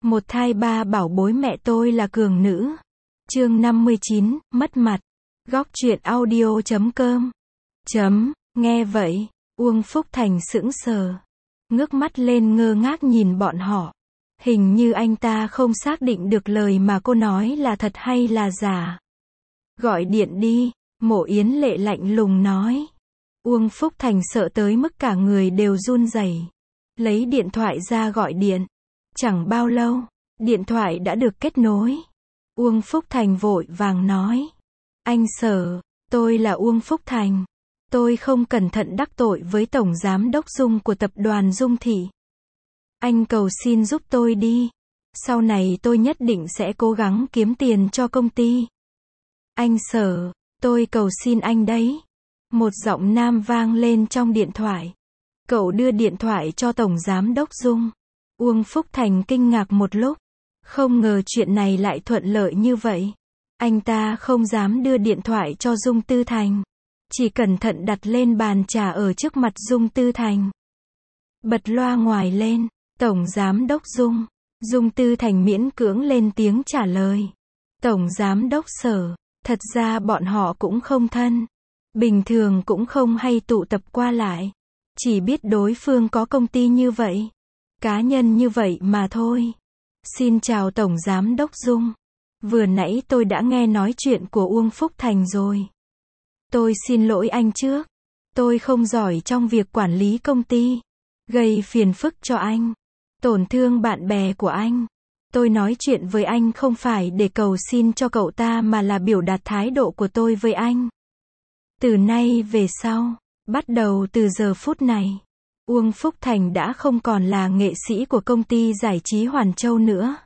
Một thai ba bảo bối mẹ tôi là cường nữ. Chương 59, mất mặt. Góc truyện audio.com. Nghe vậy, Uông Phúc Thành sững sờ. Ngước mắt lên ngơ ngác nhìn bọn họ. Hình như anh ta không xác định được lời mà cô nói là thật hay là giả. Gọi điện đi, Mộ Yến Lệ lạnh lùng nói. Uông Phúc Thành sợ tới mức cả người đều run rẩy. Lấy điện thoại ra gọi điện. Chẳng bao lâu, điện thoại đã được kết nối. Uông Phúc Thành vội vàng nói. Anh Sở, tôi là Uông Phúc Thành. Tôi không cẩn thận đắc tội với Tổng Giám đốc Dung của tập đoàn Dung Thị. Anh cầu xin giúp tôi đi. Sau này tôi nhất định sẽ cố gắng kiếm tiền cho công ty. Anh Sở, tôi cầu xin anh đấy. Một giọng nam vang lên trong điện thoại. Cậu đưa điện thoại cho Tổng Giám đốc Dung. Uông Phúc Thành kinh ngạc một lúc. Không ngờ chuyện này lại thuận lợi như vậy. Anh ta không dám đưa điện thoại cho Dung Tư Thành. Chỉ cẩn thận đặt lên bàn trà ở trước mặt Dung Tư Thành. Bật loa ngoài lên. Tổng Giám đốc Dung. Dung Tư Thành miễn cưỡng lên tiếng trả lời. Tổng Giám đốc Sở. Thật ra bọn họ cũng không thân. Bình thường cũng không hay tụ tập qua lại. Chỉ biết đối phương có công ty như vậy. Cá nhân như vậy mà thôi. Xin chào Tổng Giám đốc Dung. Vừa nãy tôi đã nghe nói chuyện của Uông Phúc Thành rồi. Tôi xin lỗi anh trước. Tôi không giỏi trong việc quản lý công ty. Gây phiền phức cho anh. Tổn thương bạn bè của anh. Tôi nói chuyện với anh không phải để cầu xin cho cậu ta mà là biểu đạt thái độ của tôi với anh. Từ nay về sau, bắt đầu từ giờ phút này, Uông Phúc Thành đã không còn là nghệ sĩ của công ty giải trí Hoàn Châu nữa.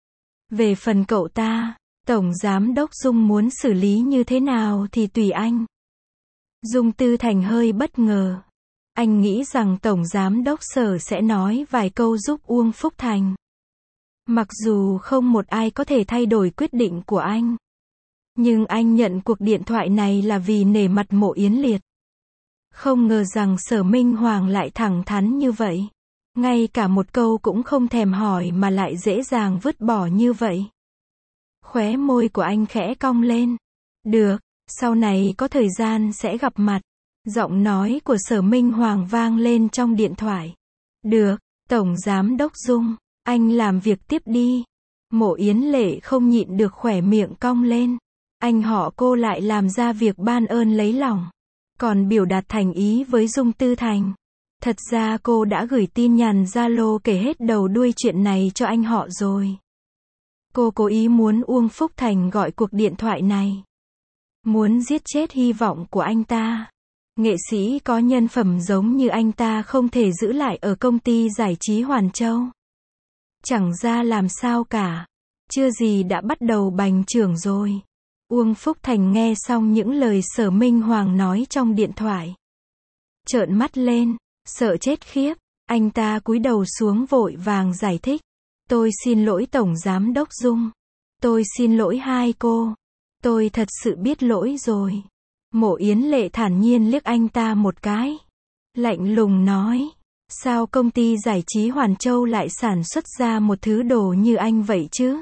Về phần cậu ta, Tổng Giám đốc Dung muốn xử lý như thế nào thì tùy anh. Dung Tư Thành hơi bất ngờ. Anh nghĩ rằng Tổng Giám đốc Sở sẽ nói vài câu giúp Uông Phúc Thành. Mặc dù không một ai có thể thay đổi quyết định của anh. Nhưng anh nhận cuộc điện thoại này là vì nể mặt Mộ Yến Liệt. Không ngờ rằng Sở Minh Hoàng lại thẳng thắn như vậy. Ngay cả một câu cũng không thèm hỏi mà lại dễ dàng vứt bỏ như vậy. Khóe môi của anh khẽ cong lên. Được, sau này có thời gian sẽ gặp mặt. Giọng nói của Sở Minh Hoàng vang lên trong điện thoại. Được, Tổng Giám đốc Dung, anh làm việc tiếp đi. Mộ Yến Lệ không nhịn được khóe miệng cong lên. Anh họ cô lại làm ra việc ban ơn lấy lòng. Còn biểu đạt thành ý với Dung Tư Thành. Thật ra cô đã gửi tin nhắn Zalo kể hết đầu đuôi chuyện này cho anh họ rồi. Cô cố ý muốn Uông Phúc Thành gọi cuộc điện thoại này. Muốn giết chết hy vọng của anh ta. Nghệ sĩ có nhân phẩm giống như anh ta không thể giữ lại ở công ty giải trí Hoàn Châu. Chẳng ra làm sao cả. Chưa gì đã bắt đầu bành trưởng rồi. Uông Phúc Thành nghe xong những lời Sở Minh Hoàng nói trong điện thoại. Trợn mắt lên, sợ chết khiếp. Anh ta cúi đầu xuống vội vàng giải thích. Tôi xin lỗi Tổng Giám đốc Dung. Tôi xin lỗi hai cô. Tôi thật sự biết lỗi rồi. Mộ Yến Lệ thản nhiên liếc anh ta một cái. Lạnh lùng nói. Sao công ty giải trí Hoàn Châu lại sản xuất ra một thứ đồ như anh vậy chứ?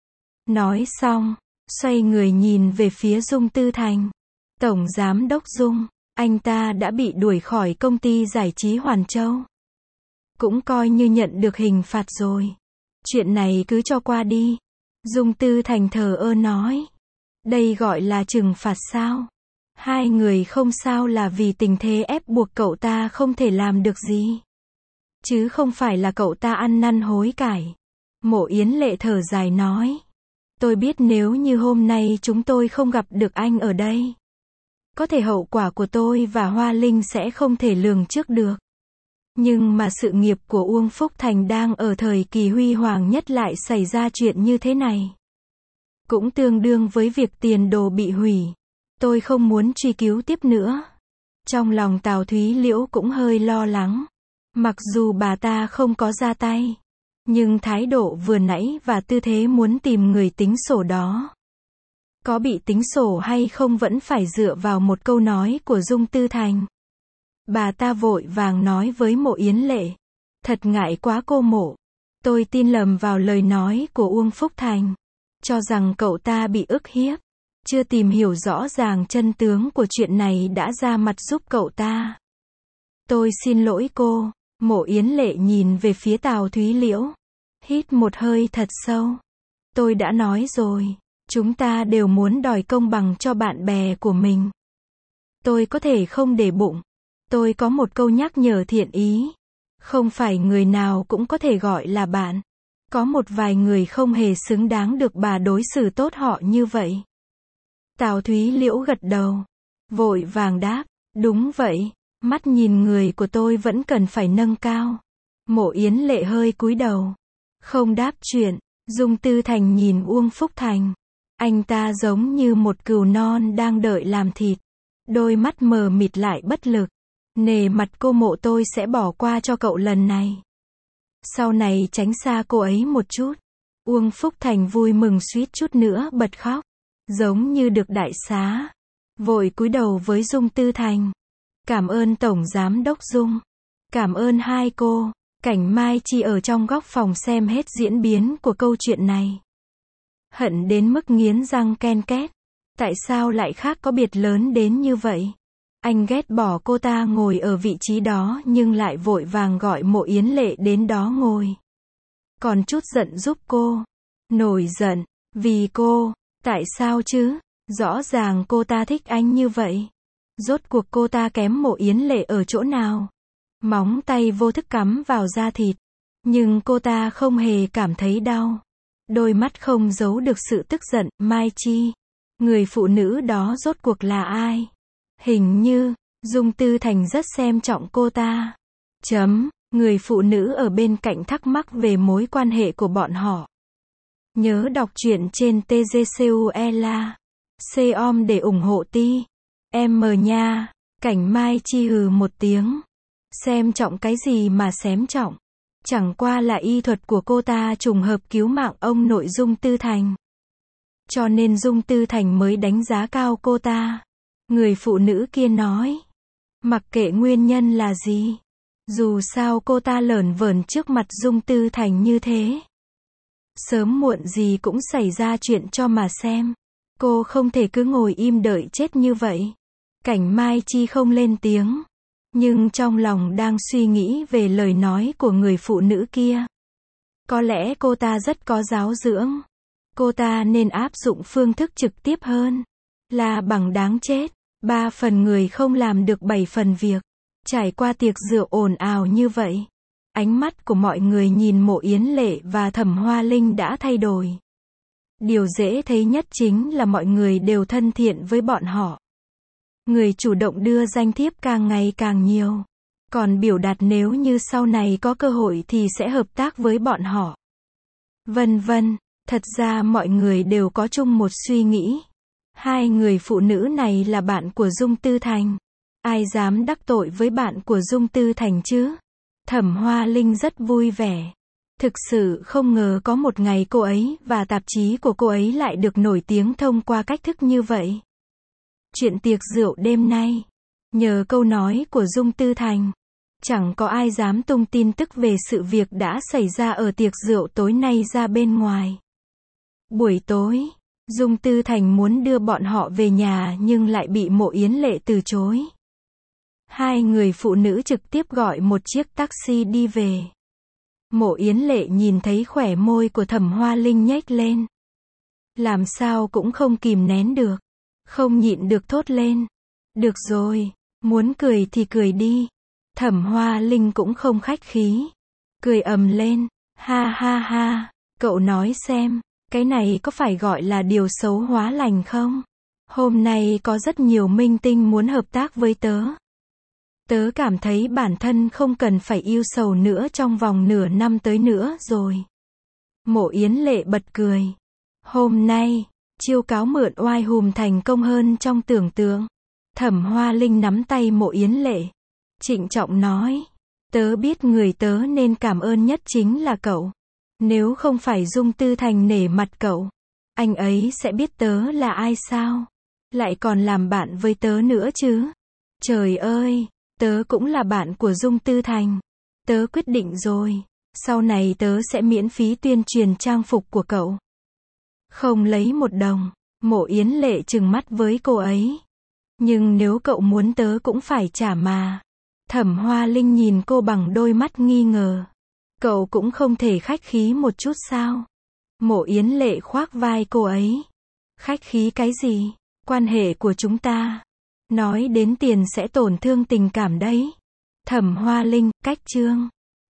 Nói xong, xoay người nhìn về phía Dung Tư Thành. Tổng Giám đốc Dung, anh ta đã bị đuổi khỏi công ty giải trí Hoàn Châu. Cũng coi như nhận được hình phạt rồi. Chuyện này cứ cho qua đi. Dung Tư Thành thờ ơ nói. Đây gọi là trừng phạt sao? Hai người không sao là vì tình thế ép buộc cậu ta không thể làm được gì. Chứ không phải là cậu ta ăn năn hối cải. Mộ Yến Lệ thở dài nói. Tôi biết nếu như hôm nay chúng tôi không gặp được anh ở đây. Có thể hậu quả của tôi và Hoa Linh sẽ không thể lường trước được. Nhưng mà sự nghiệp của Uông Phúc Thành đang ở thời kỳ huy hoàng nhất lại xảy ra chuyện như thế này. Cũng tương đương với việc tiền đồ bị hủy. Tôi không muốn truy cứu tiếp nữa. Trong lòng Tào Thúy Liễu cũng hơi lo lắng. Mặc dù bà ta không có ra tay. Nhưng thái độ vừa nãy và tư thế muốn tìm người tính sổ đó. Có bị tính sổ hay không vẫn phải dựa vào một câu nói của Dung Tư Thành. Bà ta vội vàng nói với Mộ Yến Lệ. Thật ngại quá cô Mộ. Tôi tin lầm vào lời nói của Uông Phúc Thành, cho rằng cậu ta bị ức hiếp, chưa tìm hiểu rõ ràng chân tướng của chuyện này đã ra mặt giúp cậu ta. Tôi xin lỗi cô. Mộ Yến Lệ nhìn về phía Tào Thúy Liễu, hít một hơi thật sâu. Tôi đã nói rồi, chúng ta đều muốn đòi công bằng cho bạn bè của mình. Tôi có thể không để bụng. Tôi có một câu nhắc nhở thiện ý. Không phải người nào cũng có thể gọi là bạn. Có một vài người không hề xứng đáng được bà đối xử tốt họ như vậy. Tào Thúy Liễu gật đầu, vội vàng đáp, đúng vậy, mắt nhìn người của tôi vẫn cần phải nâng cao. Mộ Yến Lệ hơi cúi đầu, không đáp chuyện. Dung Tư Thành nhìn Uông Phúc Thành. Anh ta giống như một cừu non đang đợi làm thịt. Đôi mắt mờ mịt lại bất lực. Nể mặt cô Mộ, tôi sẽ bỏ qua cho cậu lần này. Sau này tránh xa cô ấy một chút. Uông Phúc Thành vui mừng suýt chút nữa bật khóc. Giống như được đại xá. Vội cúi đầu với Dung Tư Thành. Cảm ơn Tổng Giám đốc Dung. Cảm ơn hai cô. Cảnh Mai Chi ở trong góc phòng xem hết diễn biến của câu chuyện này. Hận đến mức nghiến răng ken két. Tại sao lại khác có biệt lớn đến như vậy? Anh ghét bỏ cô ta ngồi ở vị trí đó nhưng lại vội vàng gọi Mộ Yến Lệ đến đó ngồi. Còn chút giận giúp cô. Nổi giận. Vì cô. Tại sao chứ? Rõ ràng cô ta thích anh như vậy. Rốt cuộc cô ta kém Mộ Yến Lệ ở chỗ nào? Móng tay vô thức cắm vào da thịt. Nhưng cô ta không hề cảm thấy đau. Đôi mắt không giấu được sự tức giận. Mai Chi. Người phụ nữ đó rốt cuộc là ai? Hình như, Dung Tư Thành rất xem trọng cô ta. Người phụ nữ ở bên cạnh thắc mắc về mối quan hệ của bọn họ. Nhớ đọc truyện trên TGCUELA.com để ủng hộ ti. Em mờ nha. Cảnh Mai Chi hừ một tiếng. Xem trọng cái gì mà xem trọng. Chẳng qua là y thuật của cô ta trùng hợp cứu mạng ông nội Dung Tư Thành. Cho nên Dung Tư Thành mới đánh giá cao cô ta. Người phụ nữ kia nói. Mặc kệ nguyên nhân là gì. Dù sao cô ta lởn vởn trước mặt Dung Tư Thành như thế. Sớm muộn gì cũng xảy ra chuyện cho mà xem. Cô không thể cứ ngồi im đợi chết như vậy. Cảnh Mai Chi không lên tiếng. Nhưng trong lòng đang suy nghĩ về lời nói của người phụ nữ kia. Có lẽ cô ta rất có giáo dưỡng. Cô ta nên áp dụng phương thức trực tiếp hơn. Là bằng đáng chết. 3 phần người không làm được 7 phần việc. Trải qua tiệc rượu ồn ào như vậy. Ánh mắt của mọi người nhìn Mộ Yến Lệ và Thẩm Hoa Linh đã thay đổi. Điều dễ thấy nhất chính là mọi người đều thân thiện với bọn họ. Người chủ động đưa danh thiếp càng ngày càng nhiều. Còn biểu đạt nếu như sau này có cơ hội thì sẽ hợp tác với bọn họ. Vân vân. Thật ra mọi người đều có chung một suy nghĩ. Hai người phụ nữ này là bạn của Dung Tư Thành. Ai dám đắc tội với bạn của Dung Tư Thành chứ? Thẩm Hoa Linh rất vui vẻ. Thực sự không ngờ có một ngày cô ấy và tạp chí của cô ấy lại được nổi tiếng thông qua cách thức như vậy. Chuyện tiệc rượu đêm nay. Nhờ câu nói của Dung Tư Thành. Chẳng có ai dám tung tin tức về sự việc đã xảy ra ở tiệc rượu tối nay ra bên ngoài. Buổi tối, Dung Tư Thành muốn đưa bọn họ về nhà nhưng lại bị Mộ Yến Lệ từ chối. Hai người phụ nữ trực tiếp gọi một chiếc taxi đi về. Mộ Yến Lệ nhìn thấy khóe môi của Thẩm Hoa Linh nhếch lên. Làm sao cũng không kìm nén được. Không nhịn được thốt lên. Được rồi, muốn cười thì cười đi. Thẩm Hoa Linh cũng không khách khí. Cười ầm lên. Ha ha ha, cậu nói xem. Cái này có phải gọi là điều xấu hóa lành không? Hôm nay có rất nhiều minh tinh muốn hợp tác với tớ. Tớ cảm thấy bản thân không cần phải yêu sầu nữa trong vòng nửa năm tới nữa rồi. Mộ Yến Lệ bật cười. Hôm nay, chiêu cáo mượn oai hùm thành công hơn trong tưởng tượng. Thẩm Hoa Linh nắm tay Mộ Yến Lệ. Trịnh trọng nói. Tớ biết người tớ nên cảm ơn nhất chính là cậu. Nếu không phải Dung Tư Thành nể mặt cậu, anh ấy sẽ biết tớ là ai sao? Lại còn làm bạn với tớ nữa chứ? Trời ơi, tớ cũng là bạn của Dung Tư Thành. Tớ quyết định rồi. Sau này tớ sẽ miễn phí tuyên truyền trang phục của cậu. Không lấy 1 đồng. Mộ Yến Lệ trừng mắt với cô ấy. Nhưng nếu cậu muốn tớ cũng phải trả mà. Thẩm Hoa Linh nhìn cô bằng đôi mắt nghi ngờ. Cậu cũng không thể khách khí một chút sao? Mộ Yến Lệ khoác vai cô ấy. Khách khí cái gì? Quan hệ của chúng ta. Nói đến tiền sẽ tổn thương tình cảm đấy. Thẩm Hoa Linh, cách chương.